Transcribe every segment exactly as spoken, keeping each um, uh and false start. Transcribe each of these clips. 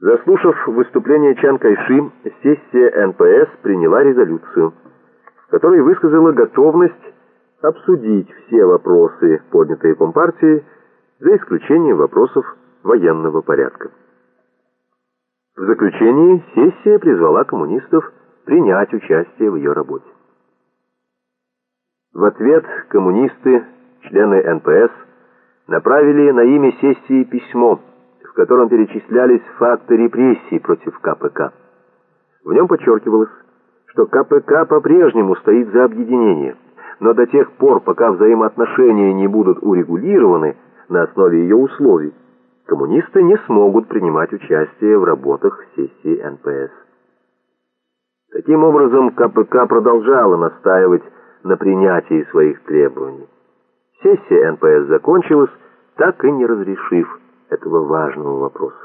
Заслушав выступление Чан Кайши, сессия эн пэ эс приняла резолюцию, в которой высказала готовность обсудить все вопросы, поднятые Компартией, за исключением вопросов военного порядка. В заключении сессия призвала коммунистов принять участие в ее работе. В ответ коммунисты, члены эн пэ эс, направили на имя сессии письмо, в котором перечислялись факты репрессий против ка пэ ка. В нем подчеркивалось, что ка пэ ка по-прежнему стоит за объединение, но до тех пор, пока взаимоотношения не будут урегулированы на основе ее условий, коммунисты не смогут принимать участие в работах сессии эн пэ эс. Таким образом, ка пэ ка продолжала настаивать на принятии своих требований. Сессия эн пэ эс закончилась, так и не разрешив этого важного вопроса.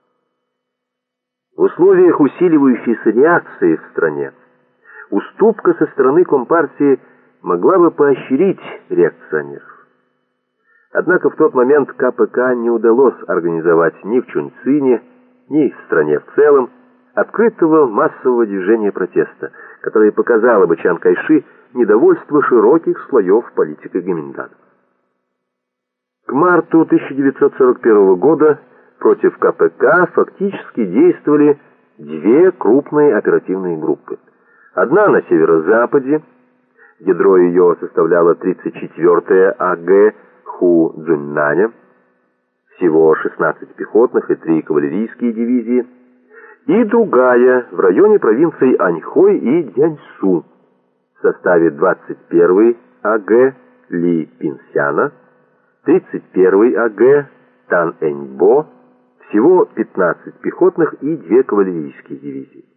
В условиях усиливающейся реакции в стране уступка со стороны Компартии могла бы поощрить реакционеров. Однако в тот момент ка пэ ка не удалось организовать ни в Чуньцине, ни в стране в целом открытого массового движения протеста, которое показало бы Чан Кайши недовольство широких слоев политики Гоминдана. К марту тысяча девятьсот сорок первого года против ка пэ ка фактически действовали две крупные оперативные группы. Одна на северо-западе, ядро ее составляло тридцать четвёртая а гэ Ху Цзуньнаня, всего шестнадцать пехотных и три кавалерийские дивизии, и другая в районе провинций Аньхой и Дяньсу в составе двадцать первой а гэ Ли Пинсяна, тридцать первой а гэ Тан Эньбо, всего пятнадцать пехотных и две кавалерийские дивизии.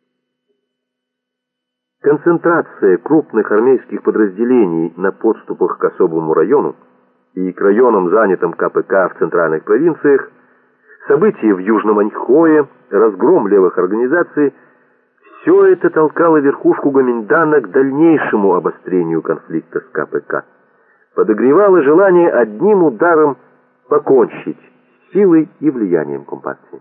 Концентрация крупных армейских подразделений на подступах к особому району и к районам, занятым ка пэ ка в центральных провинциях, события в Южном Аньхое, разгром левых организаций — все это толкало верхушку Гоминдана к дальнейшему обострению конфликта с ка пэ ка, подогревало желание одним ударом покончить с силой и влиянием Компартии.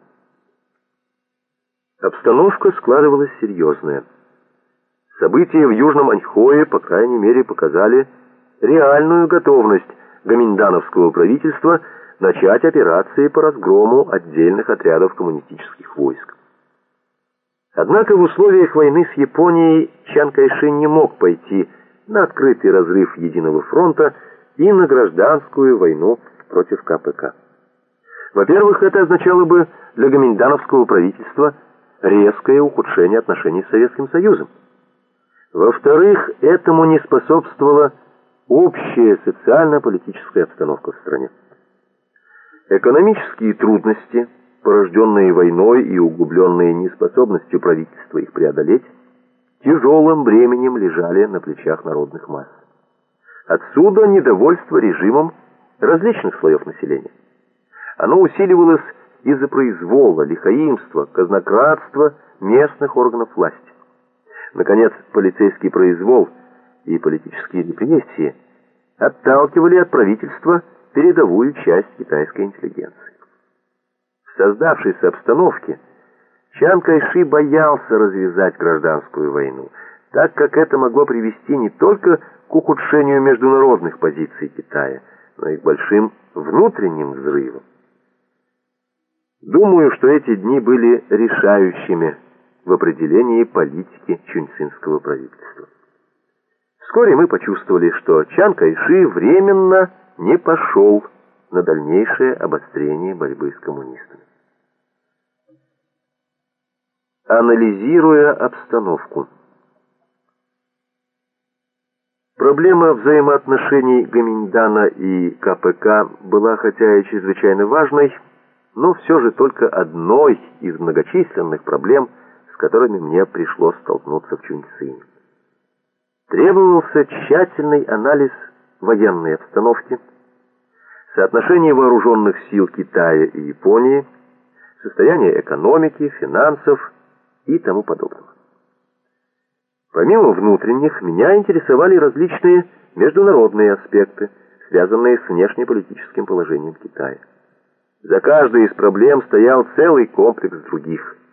Обстановка складывалась серьезная. События в Южном Аньхое, по крайней мере, показали реальную готовность гоминдановского правительства начать операции по разгрому отдельных отрядов коммунистических войск. Однако в условиях войны с Японией Чан Кайши не мог пойти на открытый разрыв единого фронта и на гражданскую войну против ка пэ ка. Во-первых, это означало бы для гоминдановского правительства резкое ухудшение отношений с Советским Союзом. Во-вторых, этому не способствовала общая социально-политическая обстановка в стране. Экономические трудности, порожденные войной и углубленные неспособностью правительства их преодолеть, тяжелым бременем лежали на плечах народных масс. Отсюда недовольство режимом различных слоев населения. Оно усиливалось из-за произвола, лихаимства, казнократства местных органов власти. Наконец, полицейский произвол и политические репрессии отталкивали от правительства передовую часть китайской интеллигенции. В создавшейся обстановке Чан Кайши боялся развязать гражданскую войну, так как это могло привести не только к ухудшению международных позиций Китая, но и к большим внутренним взрывам. Думаю, что эти дни были решающими в определении политики чуньцинского правительства. Вскоре мы почувствовали, что Чан Кайши временно не пошел на дальнейшее обострение борьбы с коммунистами. Анализируя обстановку. Проблема взаимоотношений Гоминдана и ка пэ ка была хотя и чрезвычайно важной, но все же только одной из многочисленных проблем, с которыми мне пришлось столкнуться в Чуньцине. Требовался тщательный анализ военной обстановки, соотношение вооруженных сил Китая и Японии, состояние экономики, финансов и тому подобного. Помимо внутренних, меня интересовали различные международные аспекты, связанные с внешнеполитическим положением Китая. За каждой из проблем стоял целый комплекс других.